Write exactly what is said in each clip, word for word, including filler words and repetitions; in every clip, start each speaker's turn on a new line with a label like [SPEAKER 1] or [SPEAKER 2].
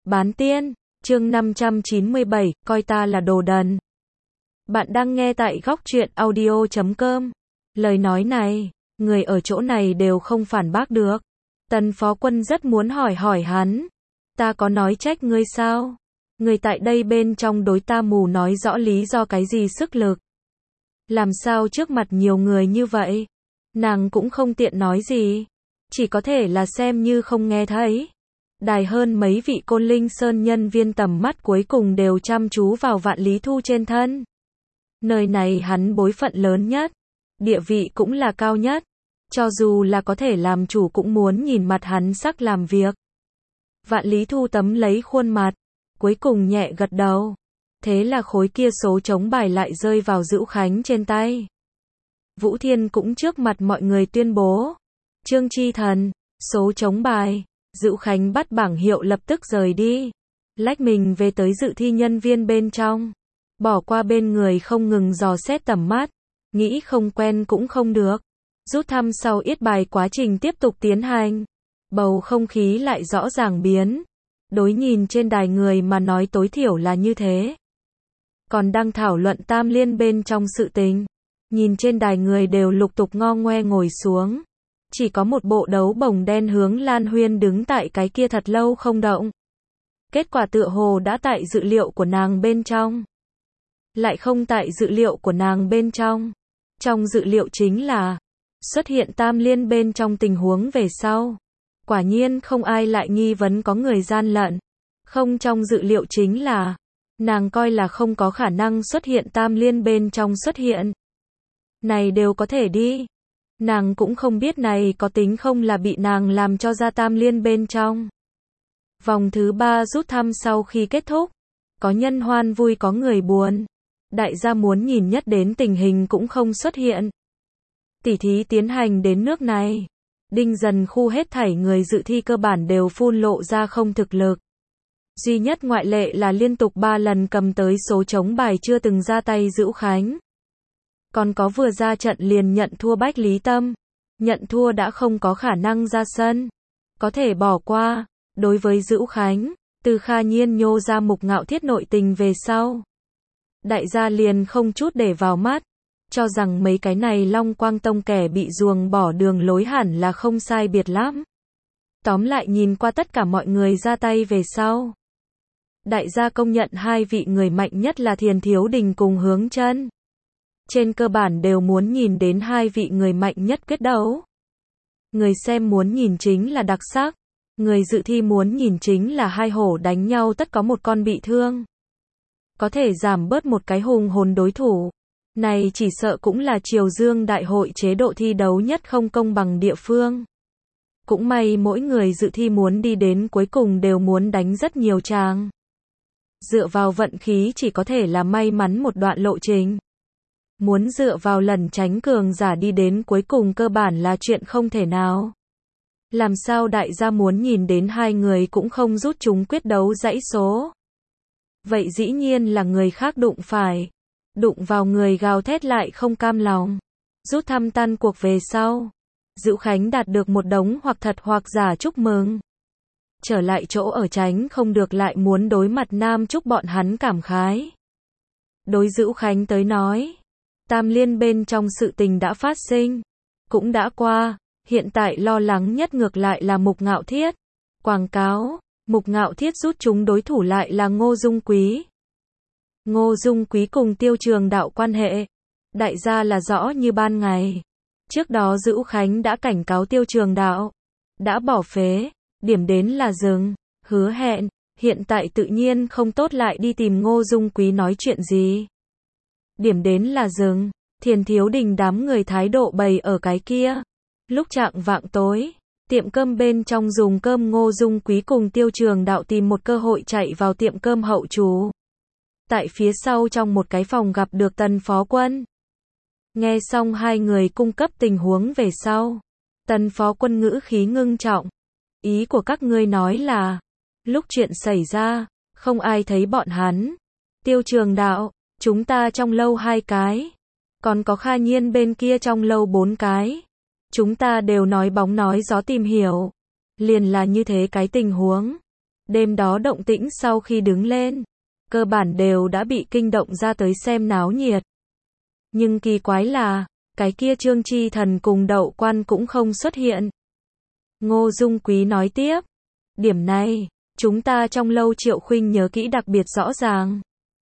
[SPEAKER 1] Bán tiên, chương năm trăm chín mươi bảy, coi ta là đồ đần. Bạn đang nghe tại góc truyện audio chấm com. Lời nói này, người ở chỗ này đều không phản bác được. Tần Phó Quân rất muốn hỏi hỏi hắn. Ta có nói trách ngươi sao? Người tại đây bên trong đối ta mù nói rõ lý do cái gì sức lực. Làm sao trước mặt nhiều người như vậy? Nàng cũng không tiện nói gì. Chỉ có thể là xem như không nghe thấy. Đài hơn mấy vị Côn Linh Sơn nhân viên tầm mắt cuối cùng đều chăm chú vào Vạn Lý Thu trên thân. Nơi này hắn bối phận lớn nhất, địa vị cũng là cao nhất, cho dù là có thể làm chủ cũng muốn nhìn mặt hắn sắc làm việc. Vạn Lý Thu tấm lấy khuôn mặt, cuối cùng nhẹ gật đầu. Thế là khối kia số trống bài lại rơi vào Dữu Khánh trên tay. Vũ Thiên cũng trước mặt mọi người tuyên bố. Trương Chi Thần, số trống bài. Dữu Khánh bắt bảng hiệu lập tức rời đi. Lách mình về tới dự thi nhân viên bên trong. Bỏ qua bên người không ngừng dò xét tầm mắt. Nghĩ không quen cũng không được. Rút thăm sau yết bài quá trình tiếp tục tiến hành. Bầu không khí lại rõ ràng biến. Đối nhìn trên đài người mà nói tối thiểu là như thế. Còn đang thảo luận tam liên bên trong sự tình. Nhìn trên đài người đều lục tục ngo ngoe ngồi xuống. Chỉ có một bộ đấu bồng đen hướng Lan Huyên đứng tại cái kia thật lâu không động. Kết quả tựa hồ đã tại dự liệu của nàng bên trong. Lại không tại dự liệu của nàng bên trong. Trong dự liệu chính là xuất hiện tam liên bên trong tình huống về sau. Quả nhiên không ai lại nghi vấn có người gian lận. Không trong dự liệu chính là nàng coi là không có khả năng xuất hiện tam liên bên trong xuất hiện. Này đều có thể đi. Nàng cũng không biết này có tính không là bị nàng làm cho ra tam liên bên trong. Vòng thứ ba rút thăm sau khi kết thúc. Có nhân hoan vui có người buồn. Đại gia muốn nhìn nhất đến tình hình cũng không xuất hiện. Tỉ thí tiến hành đến nước này. Đinh dần khu hết thảy người dự thi cơ bản đều phun lộ ra không thực lực. Duy nhất ngoại lệ là liên tục ba lần cầm tới số trống bài chưa từng ra tay Dữu Khánh. Còn có vừa ra trận liền nhận thua Bách Lý Tâm. Nhận thua đã không có khả năng ra sân. Có thể bỏ qua. Đối với Dữu Khánh, từ Kha Nhiên nhô ra Mục Ngạo Thiết nội tình về sau. Đại gia liền không chút để vào mắt. Cho rằng mấy cái này Long Quang Tông kẻ bị ruồng bỏ đường lối hẳn là không sai biệt lắm. Tóm lại nhìn qua tất cả mọi người ra tay về sau. Đại gia công nhận hai vị người mạnh nhất là Thiền Thiếu Đình cùng Hướng Chân. Trên cơ bản đều muốn nhìn đến hai vị người mạnh nhất quyết đấu. Người xem muốn nhìn chính là đặc sắc. Người dự thi muốn nhìn chính là hai hổ đánh nhau tất có một con bị thương. Có thể giảm bớt một cái hùng hồn đối thủ. Này chỉ sợ cũng là Triều Dương đại hội chế độ thi đấu nhất không công bằng địa phương. Cũng may mỗi người dự thi muốn đi đến cuối cùng đều muốn đánh rất nhiều tràng. Dựa vào vận khí chỉ có thể là may mắn một đoạn lộ trình. Muốn dựa vào lẩn tránh cường giả đi đến cuối cùng cơ bản là chuyện không thể nào. Làm sao đại gia muốn nhìn đến hai người cũng không rút chúng quyết đấu dãy số. Vậy dĩ nhiên là người khác đụng phải. Đụng vào người gào thét lại không cam lòng. Rút thăm tan cuộc về sau. Dữu Khánh đạt được một đống hoặc thật hoặc giả chúc mừng. Trở lại chỗ ở tránh không được lại muốn đối mặt Nam chúc bọn hắn cảm khái. Đối Dữu Khánh tới nói. Tam liên bên trong sự tình đã phát sinh. Cũng đã qua. Hiện tại lo lắng nhất ngược lại là Mục Ngạo Thiết. Quảng cáo. Mục Ngạo Thiết rút chúng đối thủ lại là Ngô Dung Quý. Ngô Dung Quý cùng Tiêu Trường Đạo quan hệ. Đại gia là rõ như ban ngày. Trước đó Dữu Khánh đã cảnh cáo Tiêu Trường Đạo. Đã bỏ phế. Điểm đến là dừng. Hứa hẹn. Hiện tại tự nhiên không tốt lại đi tìm Ngô Dung Quý nói chuyện gì. Điểm đến là dừng. Thiền Thiếu Đình đám người thái độ bày ở cái kia. Lúc chạng vạng tối. Tiệm cơm bên trong dùng cơm Ngô Dung Quý cùng Tiêu Trường Đạo tìm một cơ hội chạy vào tiệm cơm hậu trú. Tại phía sau trong một cái phòng gặp được Tần Phó Quân. Nghe xong hai người cung cấp tình huống về sau. Tần Phó Quân ngữ khí ngưng trọng. Ý của các ngươi nói là, lúc chuyện xảy ra, không ai thấy bọn hắn. Tiêu Trường Đạo, chúng ta trong lâu hai cái. Còn có Kha Nhiên bên kia trong lâu bốn cái. Chúng ta đều nói bóng nói gió tìm hiểu. Liền là như thế cái tình huống. Đêm đó động tĩnh sau khi đứng lên, cơ bản đều đã bị kinh động ra tới xem náo nhiệt. Nhưng kỳ quái là, cái kia Trương Chi Thần cùng Đậu Quan cũng không xuất hiện. Ngô Dung Quý nói tiếp, điểm này, chúng ta trong lâu Triệu Khuynh nhớ kỹ đặc biệt rõ ràng.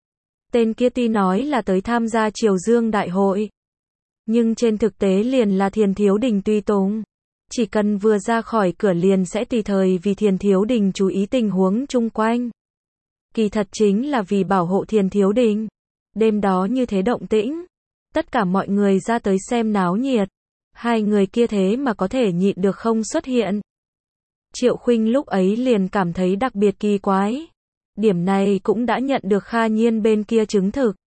[SPEAKER 1] Tên kia tuy nói là tới tham gia Triều Dương đại hội, nhưng trên thực tế liền là Thiền Thiếu Đình tùy tùng. Chỉ cần vừa ra khỏi cửa liền sẽ tùy thời vì Thiền Thiếu Đình chú ý tình huống chung quanh. Kỳ thật chính là vì bảo hộ Thiền Thiếu Đình. Đêm đó như thế động tĩnh, tất cả mọi người ra tới xem náo nhiệt. Hai người kia thế mà có thể nhịn được không xuất hiện. Triệu Khuynh lúc ấy liền cảm thấy đặc biệt kỳ quái. Điểm này cũng đã nhận được Kha Nhiên bên kia chứng thực.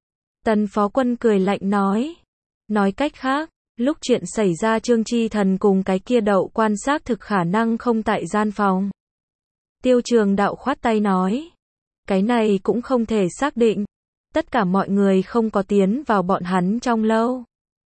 [SPEAKER 1] Tần Phó Quân cười lạnh nói. Nói cách khác, lúc chuyện xảy ra Trương Chi Thần cùng cái kia Đậu Quan xác thực khả năng không tại gian phòng. Tiêu Trường Đạo khoát tay nói. Cái này cũng không thể xác định. Tất cả mọi người không có tiến vào bọn hắn trong lâu.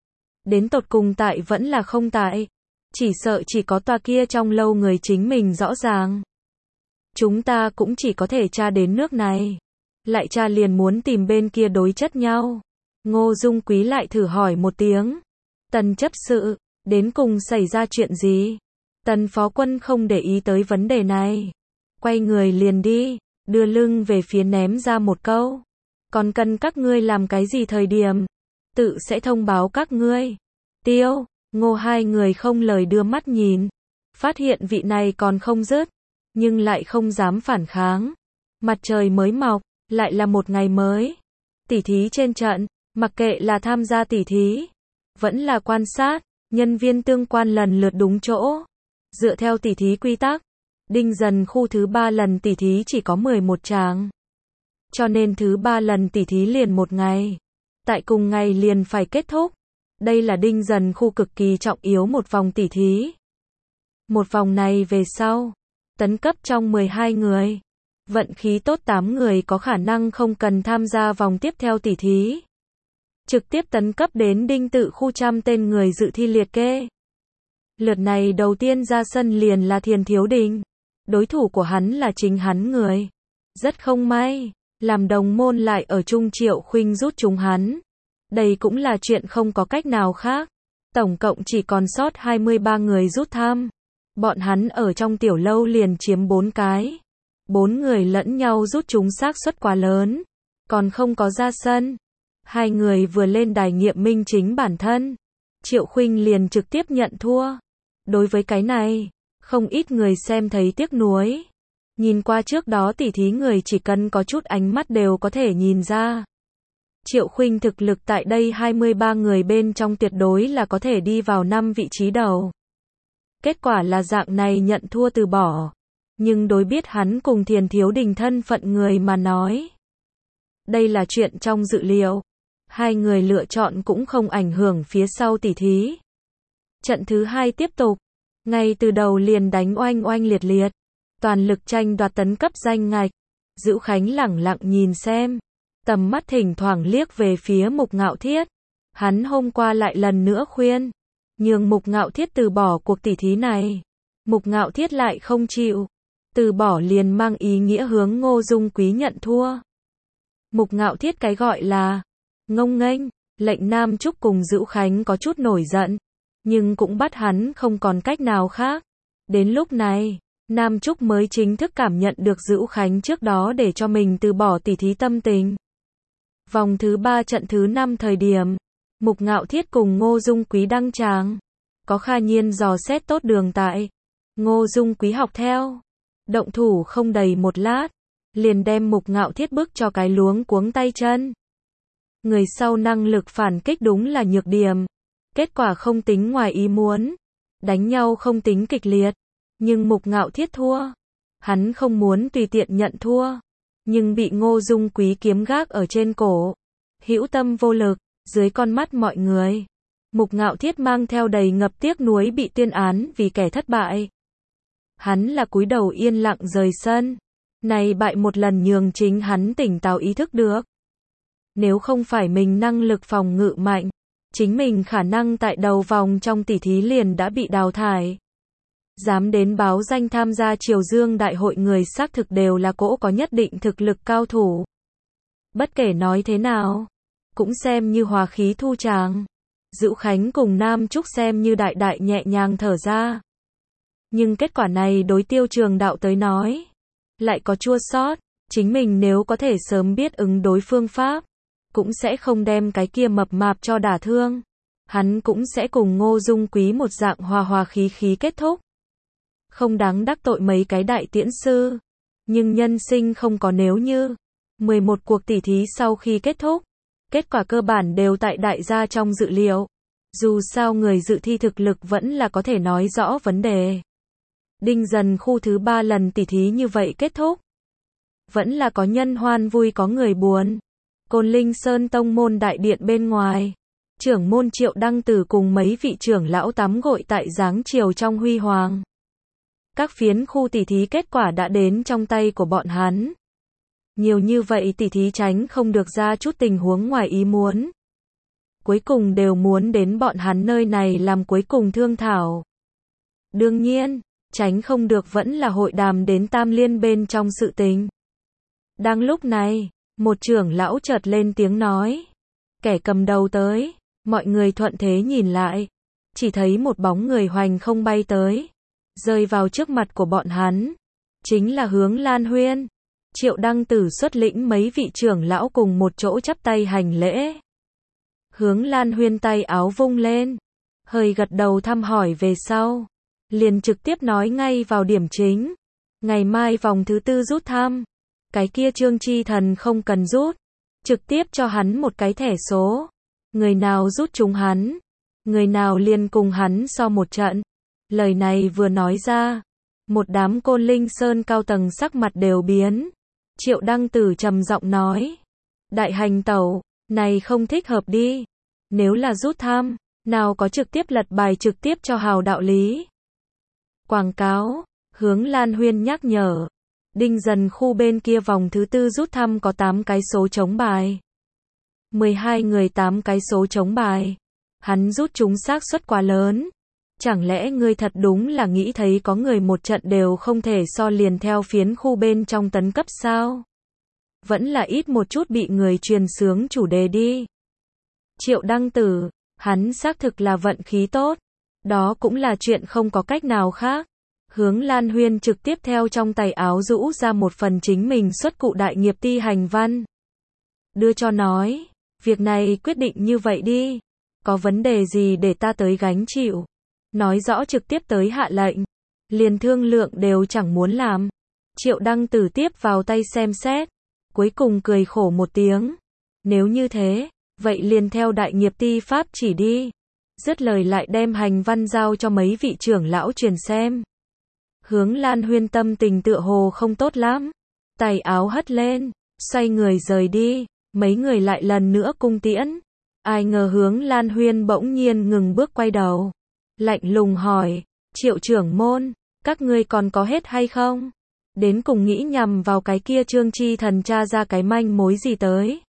[SPEAKER 1] Đến tột cùng tại vẫn là không tại. Chỉ sợ chỉ có tòa kia trong lâu người chính mình rõ ràng. Chúng ta cũng chỉ có thể tra đến nước này. Lại tra liền muốn tìm bên kia đối chất nhau. Ngô Dung Quý lại thử hỏi một tiếng. Tần chấp sự, đến cùng xảy ra chuyện gì? Tần Phó Quân không để ý tới vấn đề này. Quay người liền đi, đưa lưng về phía ném ra một câu. Còn cần các ngươi làm cái gì thời điểm? Tự sẽ thông báo các ngươi. Tiêu, Ngô hai người không lời đưa mắt nhìn. Phát hiện vị này còn không dứt, nhưng lại không dám phản kháng. Mặt trời mới mọc, lại là một ngày mới. Tỉ thí trên trận, mặc kệ là tham gia tỉ thí, vẫn là quan sát, nhân viên tương quan lần lượt đúng chỗ. Dựa theo tỉ thí quy tắc, Đinh Dần khu thứ ba lần tỉ thí chỉ có mười một tràng. Cho nên thứ ba lần tỉ thí liền một ngày. Tại cùng ngày liền phải kết thúc. Đây là Đinh Dần khu cực kỳ trọng yếu một vòng tỉ thí. Một vòng này về sau, tấn cấp trong mười hai người. Vận khí tốt tám người có khả năng không cần tham gia vòng tiếp theo tỉ thí. Trực tiếp tấn cấp đến Đinh Tự khu trăm tên người dự thi liệt kê. Lượt này đầu tiên ra sân liền là Thiền Thiếu Đình. Đối thủ của hắn là chính hắn người. Rất không may, làm đồng môn lại ở chung Triệu Khuynh rút chúng hắn. Đây cũng là chuyện không có cách nào khác. Tổng cộng chỉ còn sót hai mươi ba người rút tham. Bọn hắn ở trong tiểu lâu liền chiếm bốn cái. Bốn người lẫn nhau rút chúng xác suất quá lớn. Còn không có ra sân. Hai người vừa lên đài nghiệm minh chính bản thân. Triệu Khuynh liền trực tiếp nhận thua. Đối với cái này, không ít người xem thấy tiếc nuối. Nhìn qua trước đó tỉ thí người chỉ cần có chút ánh mắt đều có thể nhìn ra. Triệu Khuynh thực lực tại đây hai mươi ba người bên trong tuyệt đối là có thể đi vào năm vị trí đầu. Kết quả là dạng này nhận thua từ bỏ. Nhưng đối biết hắn cùng Thiền Thiếu Đình thân phận người mà nói. Đây là chuyện trong dự liệu. Hai người lựa chọn cũng không ảnh hưởng phía sau tỉ thí. Trận thứ hai tiếp tục. Ngay từ đầu liền đánh oanh oanh liệt liệt. Toàn lực tranh đoạt tấn cấp danh ngạch. Dữu Khánh lẳng lặng nhìn xem. Tầm mắt thỉnh thoảng liếc về phía Mục Ngạo Thiết. Hắn hôm qua lại lần nữa khuyên. Nhưng Mục Ngạo Thiết từ bỏ cuộc tỉ thí này. Mục Ngạo Thiết lại không chịu. Từ bỏ liền mang ý nghĩa hướng Ngô Dung Quý nhận thua. Mục Ngạo Thiết cái gọi là ngông nghênh, lệnh Nam Trúc cùng Dữu Khánh có chút nổi giận. Nhưng cũng bắt hắn không còn cách nào khác. Đến lúc này, Nam Trúc mới chính thức cảm nhận được Dữu Khánh trước đó để cho mình từ bỏ tỉ thí tâm tình. Vòng thứ ba trận thứ năm thời điểm, Mục Ngạo Thiết cùng Ngô Dung Quý đăng tràng. Có Kha Nhiên dò xét tốt đường tại. Ngô Dung Quý học theo. Động thủ không đầy một lát. Liền đem Mục Ngạo Thiết bức cho cái luống cuống tay chân. Người sau năng lực phản kích đúng là nhược điểm. Kết quả không tính ngoài ý muốn. Đánh nhau không tính kịch liệt. Nhưng Mục Ngạo Thiết thua. Hắn không muốn tùy tiện nhận thua. Nhưng bị Ngô Dung Quý kiếm gác ở trên cổ. Hữu tâm vô lực, dưới con mắt mọi người. Mục Ngạo Thiết mang theo đầy ngập tiếc nuối bị tuyên án vì kẻ thất bại. Hắn là cúi đầu yên lặng rời sân. Này bại một lần nhường chính hắn tỉnh táo ý thức được. Nếu không phải mình năng lực phòng ngự mạnh, chính mình khả năng tại đầu vòng trong tỉ thí liền đã bị đào thải. Dám đến báo danh tham gia Triều Dương đại hội người xác thực đều là cỗ có nhất định thực lực cao thủ. Bất kể nói thế nào, cũng xem như hòa khí thu tràng. Dữu Khánh cùng Nam Trúc xem như đại đại nhẹ nhàng thở ra. Nhưng kết quả này đối Tiêu Trường Đạo tới nói, lại có chua xót. Chính mình nếu có thể sớm biết ứng đối phương pháp, cũng sẽ không đem cái kia mập mạp cho đả thương. Hắn cũng sẽ cùng Ngô Dung Quý một dạng hòa hòa khí khí kết thúc. Không đáng đắc tội mấy cái đại tiễn sư. Nhưng nhân sinh không có nếu như. mười một cuộc tỉ thí sau khi kết thúc, kết quả cơ bản đều tại đại gia trong dự liệu. Dù sao người dự thi thực lực vẫn là có thể nói rõ vấn đề. Đinh Dần khu thứ ba lần tỉ thí như vậy kết thúc. Vẫn là có nhân hoan vui có người buồn. Côn Linh Sơn tông môn đại điện bên ngoài, trưởng môn Triệu Đăng Tử cùng mấy vị trưởng lão tắm gội tại dáng chiều trong huy hoàng. Các phiến khu tỉ thí kết quả đã đến trong tay của bọn hắn. Nhiều như vậy tỉ thí tránh không được ra chút tình huống ngoài ý muốn. Cuối cùng đều muốn đến bọn hắn nơi này làm cuối cùng thương thảo. Đương nhiên, tránh không được vẫn là hội đàm đến Tam Liên bên trong sự tình. Đang lúc này, một trưởng lão chợt lên tiếng nói. Kẻ cầm đầu tới, mọi người thuận thế nhìn lại. Chỉ thấy một bóng người hoành không bay tới, rơi vào trước mặt của bọn hắn. Chính là Hướng Lan Huyên. Triệu Đăng Tử xuất lĩnh mấy vị trưởng lão cùng một chỗ chắp tay hành lễ. Hướng Lan Huyên tay áo vung lên, hơi gật đầu thăm hỏi về sau, liền trực tiếp nói ngay vào điểm chính. Ngày mai vòng thứ tư rút thăm. Cái kia Trương Chi Thần không cần rút, trực tiếp cho hắn một cái thẻ số. Người nào rút trúng hắn, người nào liền cùng hắn so một trận. Lời này vừa nói ra, một đám Côn Linh Sơn cao tầng sắc mặt đều biến. Triệu Đăng Tử trầm giọng nói, đại hành tẩu, này không thích hợp đi. Nếu là rút thăm, nào có trực tiếp lật bài trực tiếp cho hào đạo lý. Quảng cáo, Hướng Lan Huyên nhắc nhở. Đinh Dần khu bên kia vòng thứ tư rút thăm có tám cái số trống bài. mười hai người tám cái số trống bài. Hắn rút trúng xác suất quá lớn. Chẳng lẽ ngươi thật đúng là nghĩ thấy có người một trận đều không thể so liền theo phiến khu bên trong tấn cấp sao? Vẫn là ít một chút bị người truyền sướng chủ đề đi. Triệu Đăng Tử, hắn xác thực là vận khí tốt. Đó cũng là chuyện không có cách nào khác. Hướng Lan Huyên trực tiếp theo trong tay áo rũ ra một phần chính mình xuất cụ đại nghiệp ti hành văn. Đưa cho nói, việc này quyết định như vậy đi. Có vấn đề gì để ta tới gánh chịu. Nói rõ trực tiếp tới hạ lệnh. Liền thương lượng đều chẳng muốn làm. Triệu Đăng Tử tiếp vào tay xem xét. Cuối cùng cười khổ một tiếng. Nếu như thế, vậy liền theo đại nghiệp ti pháp chỉ đi. Dứt lời lại đem hành văn giao cho mấy vị trưởng lão truyền xem. Hướng Lan Huyên tâm tình tựa hồ không tốt lắm. Tay áo hất lên, xoay người rời đi. Mấy người lại lần nữa cung tiễn. Ai ngờ Hướng Lan Huyên bỗng nhiên ngừng bước quay đầu. Lạnh lùng hỏi, Triệu trưởng môn, các ngươi còn có hết hay không? Đến cùng nghĩ nhằm vào cái kia Trương Chi Thần tra ra cái manh mối gì tới?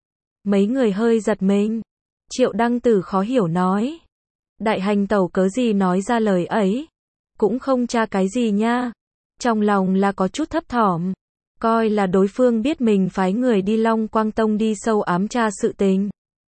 [SPEAKER 1] Mấy người hơi giật mình. Triệu Đăng Tử khó hiểu nói. Đại hành tẩu cớ gì nói ra lời ấy? Cũng không tra cái gì nha. Trong lòng là có chút thấp thỏm. Coi là đối phương biết mình phái người đi Long Quang Tông đi sâu ám tra sự tình.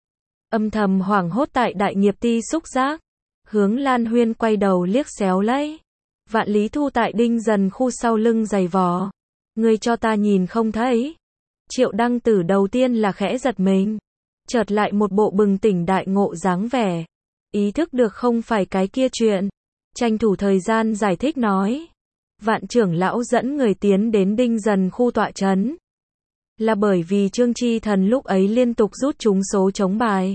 [SPEAKER 1] Âm thầm hoảng hốt tại đại nghiệp ti xúc giác. Hướng Lan Huyên quay đầu liếc xéo lấy. Vạn Lý Thu tại Đinh Dần khu sau lưng giày vò. Ngươi cho ta nhìn không thấy. Triệu Đăng Tử đầu tiên là khẽ giật mình. Chợt lại một bộ bừng tỉnh đại ngộ dáng vẻ. Ý thức được không phải cái kia chuyện. Tranh thủ thời gian giải thích nói. Vạn trưởng lão dẫn người tiến đến Đinh Dần khu tọa trấn. Là bởi vì Trương Chi Thần lúc ấy liên tục rút trúng số trống bài.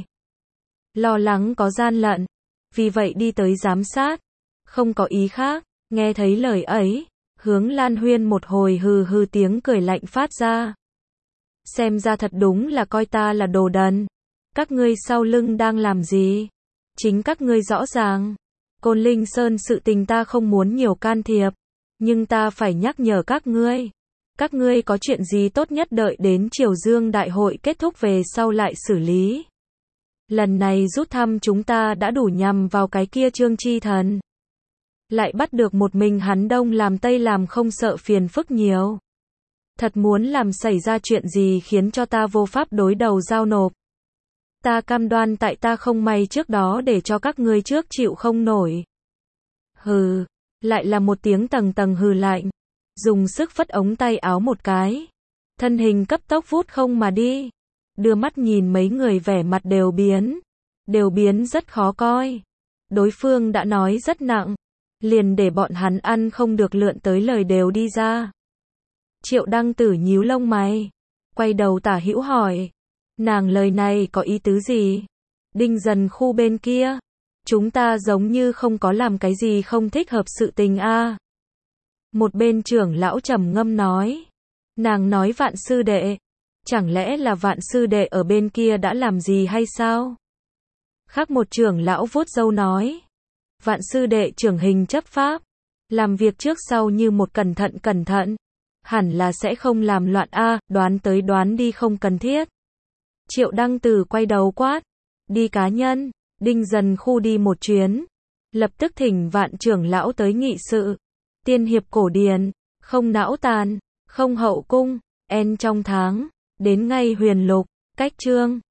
[SPEAKER 1] Lo lắng có gian lận. Vì vậy đi tới giám sát. Không có ý khác. Nghe thấy lời ấy. Hướng Lan Huyên một hồi hừ hừ tiếng cười lạnh phát ra. Xem ra thật đúng là coi ta là đồ đần. Các ngươi sau lưng đang làm gì? Chính các ngươi rõ ràng. Côn Linh Sơn sự tình ta không muốn nhiều can thiệp. Nhưng ta phải nhắc nhở các ngươi. Các ngươi có chuyện gì tốt nhất đợi đến Triều Dương đại hội kết thúc về sau lại xử lý. Lần này rút thăm chúng ta đã đủ nhằm vào cái kia Trương Chi Thần. lại bắt được một mình hắn đông làm tây làm không sợ phiền phức nhiều. Thật muốn làm xảy ra chuyện gì khiến cho ta vô pháp đối đầu giao nộp. Ta cam đoan tại ta không may trước đó để cho các ngươi trước chịu không nổi. Hừ, lại là một tiếng tầng tầng hừ lạnh, dùng sức phất ống tay áo một cái. Thân hình cấp tốc vút không mà đi. Đưa mắt nhìn mấy người vẻ mặt đều biến. Đều biến rất khó coi. Đối phương đã nói rất nặng. Liền để bọn hắn ăn không được lượn tới lời đều đi ra. Triệu Đăng Tử nhíu lông mày. Quay đầu Tả Hữu hỏi. Nàng lời này có ý tứ gì? Đinh Dần khu bên kia. Chúng ta giống như không có làm cái gì không thích hợp sự tình a. Một bên trưởng lão trầm ngâm nói. Nàng nói Vạn sư đệ. Chẳng lẽ là Vạn sư đệ ở bên kia đã làm gì hay sao? Khác một trưởng lão vuốt râu nói. Vạn sư đệ trưởng hình chấp pháp. Làm việc trước sau như một cẩn thận cẩn thận. Hẳn là sẽ không làm loạn a, đoán tới đoán đi không cần thiết. Triệu Đăng Tử quay đầu quát. Đi cá nhân. Đinh Dần khu đi một chuyến. Lập tức thỉnh Vạn trưởng lão tới nghị sự. Tiên hiệp cổ điển. Không não tàn. Không hậu cung. En trong tháng. Đến ngay huyền lục. Cách chương.